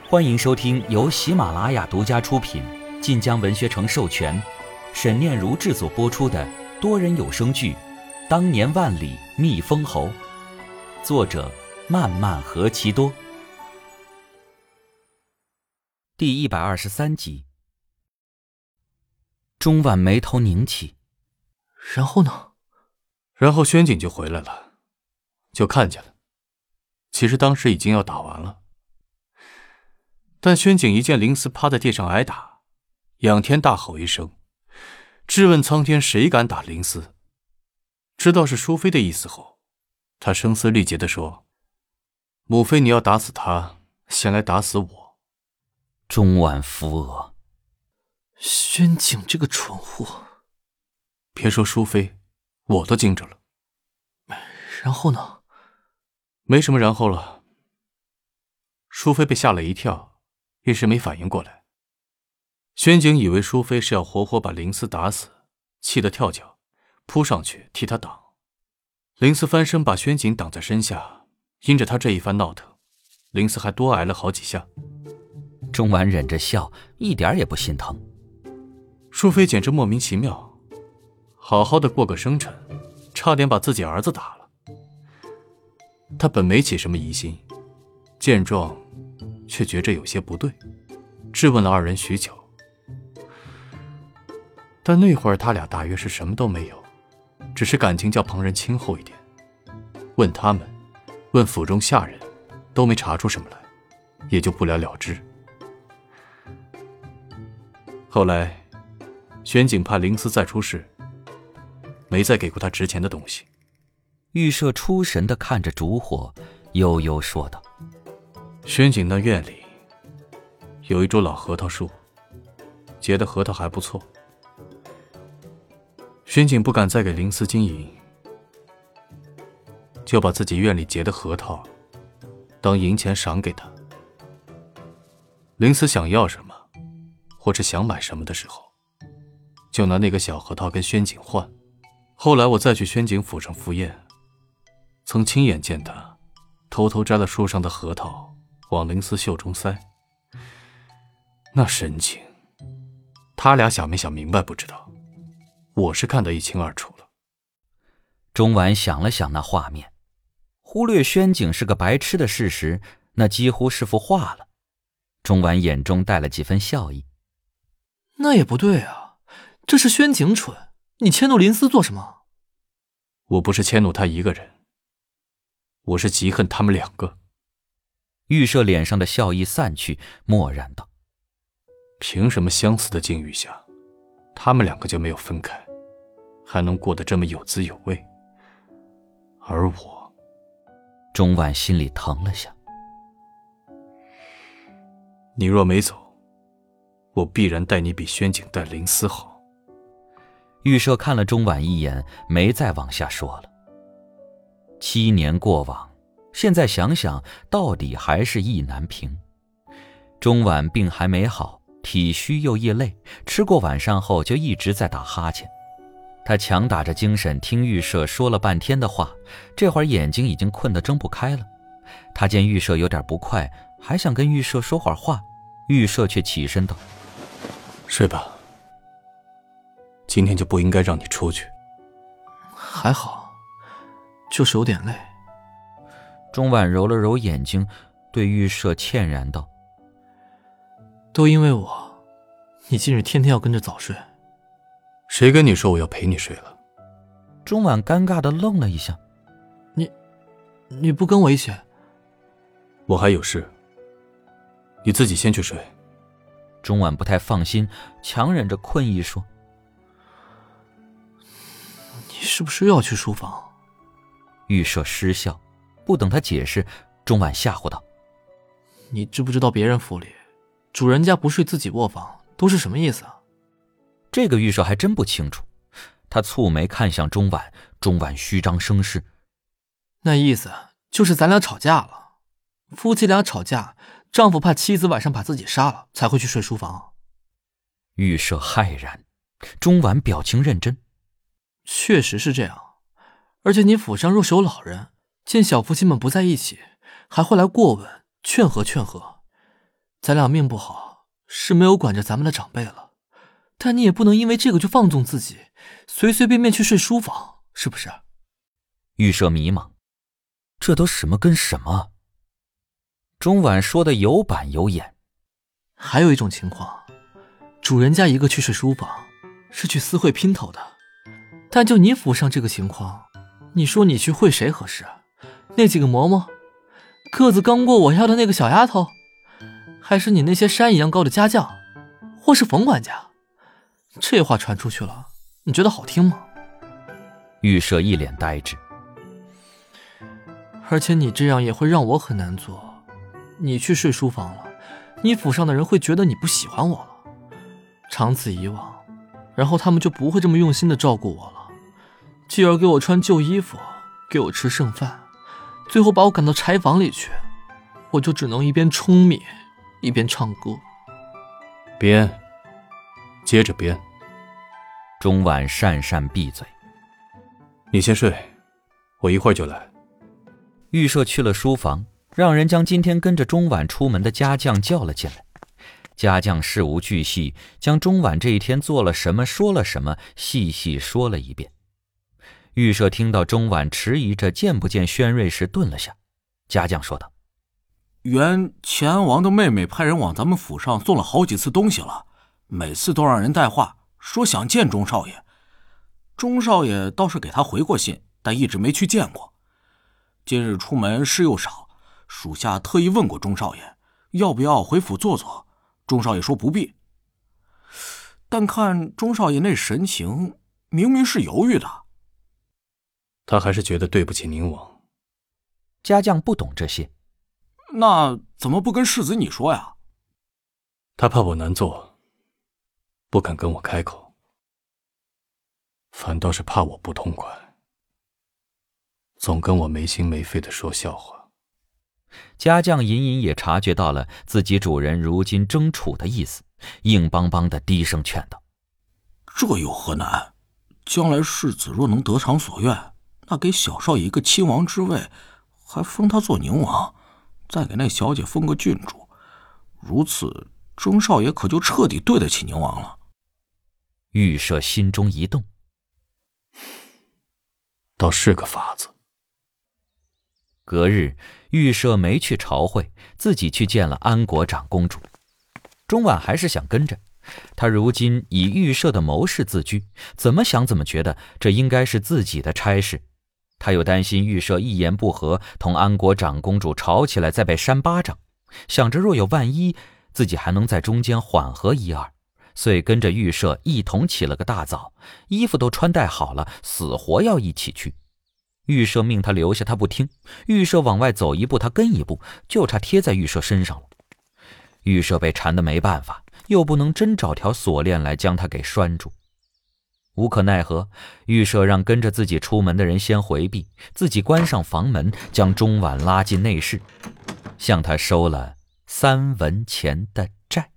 欢迎收听由喜马拉雅独家出品、晋江文学城授权、沈念如制作播出的多人有声剧《当年万里觅封侯》，作者漫漫何其多。第123集。钟婉眉头拧起。 然后呢？ 然后轩景就回来了，就看见了。其实当时已经要打完了，但轩景一见林思趴在地上挨打，仰天大吼一声，质问苍天谁敢打林思。知道是淑妃的意思后，他声嘶力竭地说：“母妃，你要打死他，先来打死我。” 钟婉扶额。 轩景这个蠢货。 别说淑妃，我都惊着了。 然后呢？ 没什么然后了。淑妃被吓了一跳，一时没反应过来。轩景以为淑妃是要活活把林思打死，气得跳脚，扑上去替他挡。林思翻身把轩景挡在身下，因着他这一番闹腾，林思还多挨了好几下。 钟婉忍着笑，一点也不心疼。 淑妃简直莫名其妙，好好的过个生辰，差点把自己儿子打了。他本没起什么疑心，见状却觉着有些不对，质问了二人许久。但那会儿他俩大约是什么都没有，只是感情较旁人亲厚一点。问他们，问府中下人，都没查出什么来，也就不了了之。后来轩景怕林思再出事，没再给过他值钱的东西。 玉舍出神地看着烛火，悠悠说道：“ 轩景那院里有一株老核桃树，结的核桃还不错。轩景不敢再给林思金银，就把自己院里结的核桃当银钱赏给他。林思想要什么，或者想买什么的时候，就拿那个小核桃跟轩景换。后来我再去轩景府上赴宴，曾亲眼见他偷偷摘了树上的核桃往林思袖中塞，那神情，他俩想没想明白不知道，我是看得一清二楚了。” 钟婉想了想那画面，忽略轩景是个白痴的事实，那几乎是幅画了。钟婉眼中带了几分笑意。 那也不对啊，这是轩景蠢，你迁怒林思做什么？ 我不是迁怒他一个人，我是极恨他们两个。 玉舍脸上的笑意散去，默然道：“ 凭什么相似的境遇下，他们两个就没有分开，还能过得这么有滋有味？而我……” 钟婉心里疼了下。 你若没走，我必然待你比轩景待林思好。 玉舍看了钟婉一眼，没再往下说了。7年过往，现在想想，到底还是意难平。钟婉病还没好，体虚又易累，吃过晚上后就一直在打哈欠。他强打着精神听玉舍说了半天的话，这会儿眼睛已经困得睁不开了。他见玉舍有点不快，还想跟玉舍说会儿话，玉舍却起身道：“ 睡吧，今天就不应该让你出去。” 还好，就是有点累。 钟婉揉了揉眼睛，对玉舍歉然道：“ 都因为我，你近日天天要跟着早睡。” 谁跟你说我要陪你睡了？ 钟婉尴尬地愣了一下。 你不跟我一起？ 我还有事，你自己先去睡。 钟婉不太放心，强忍着困意说：“ 你是不是又要去书房？” 玉舍失笑，不等他解释，钟婉吓唬道：“ 你知不知道别人府里，主人家不睡自己卧房都是什么意思啊？” 这个玉舍还真不清楚，他蹙眉看向钟婉，钟婉虚张声势：“ 那意思就是咱俩吵架了，夫妻俩吵架，丈夫怕妻子晚上把自己杀了，才会去睡书房。” 玉舍骇然，钟婉表情认真：“ 确实是这样，而且你府上若是有老人，见小夫妻们不在一起，还会来过问，劝和劝和。 咱俩命不好，是没有管着咱们的长辈了，但你也不能因为这个就放纵自己，随随便便去睡书房，是不是？ 玉舍迷茫，这都什么跟什么？钟婉说的有板有眼。 还有一种情况，主人家一个去睡书房，是去私会姘头的，但就你府上这个情况，你说你去会谁合适？那几个嬷嬷，个子刚过我要的那个小丫头，还是你那些山一样高的家将，或是冯管家？这话传出去了，你觉得好听吗？ 玉舍一脸呆滞。 而且你这样也会让我很难做。你去睡书房了，你府上的人会觉得你不喜欢我了，长此以往，然后他们就不会这么用心的照顾我了，继而给我穿旧衣服，给我吃剩饭，最后把我赶到柴房里去，我就只能一边舂米一边唱歌。 编，接着编。 钟婉讪讪闭嘴。 你先睡，我一会儿就来。 玉舍去了书房，让人将今天跟着钟婉出门的家将叫了进来。家将事无巨细，将钟婉这一天做了什么说了什么细细说了一遍。玉舍听到钟婉迟疑着见不见宣瑞时顿了下，家将说道： 原乾安王的妹妹派人往咱们府上送了好几次东西了，每次都让人带话说想见钟少爷。钟少爷倒是给他回过信，但一直没去见过。今日出门事又少，属下特意问过钟少爷要不要回府坐坐，钟少爷说不必。但看钟少爷那神情，明明是犹豫的。 他还是觉得对不起宁王。 家将不懂这些。 那怎么不跟世子你说呀？ 他怕我难做，不敢跟我开口，反倒是怕我不痛快，总跟我没心没肺的说笑话。 家将隐隐也察觉到了自己主人如今争储的意思，硬邦邦的低声劝道： 这有何难？将来世子若能得偿所愿，那给小少爷一个亲王之位，还封他做宁王，再给那小姐封个郡主，如此钟少爷可就彻底对得起宁王了。 玉舍心中一动， 倒是个法子。 隔日，玉舍没去朝会，自己去见了安国长公主。钟婉还是想跟着，她如今以玉舍的谋士自居，怎么想怎么觉得这应该是自己的差事。她又担心玉舍一言不合，同安国长公主吵起来再被扇巴掌，想着若有万一，自己还能在中间缓和一二，遂跟着玉舍一同起了个大早，衣服都穿戴好了，死活要一起去。玉舍命他留下，他不听。玉舍往外走一步，他跟一步，就差贴在玉舍身上了。玉舍被缠得没办法，又不能真找条锁链来将他给拴住。无可奈何，玉舍让跟着自己出门的人先回避，自己关上房门，将钟婉拉进内室，向他收了3文钱的债。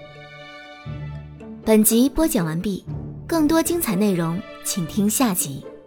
本集播讲完毕，更多精彩内容请听下集。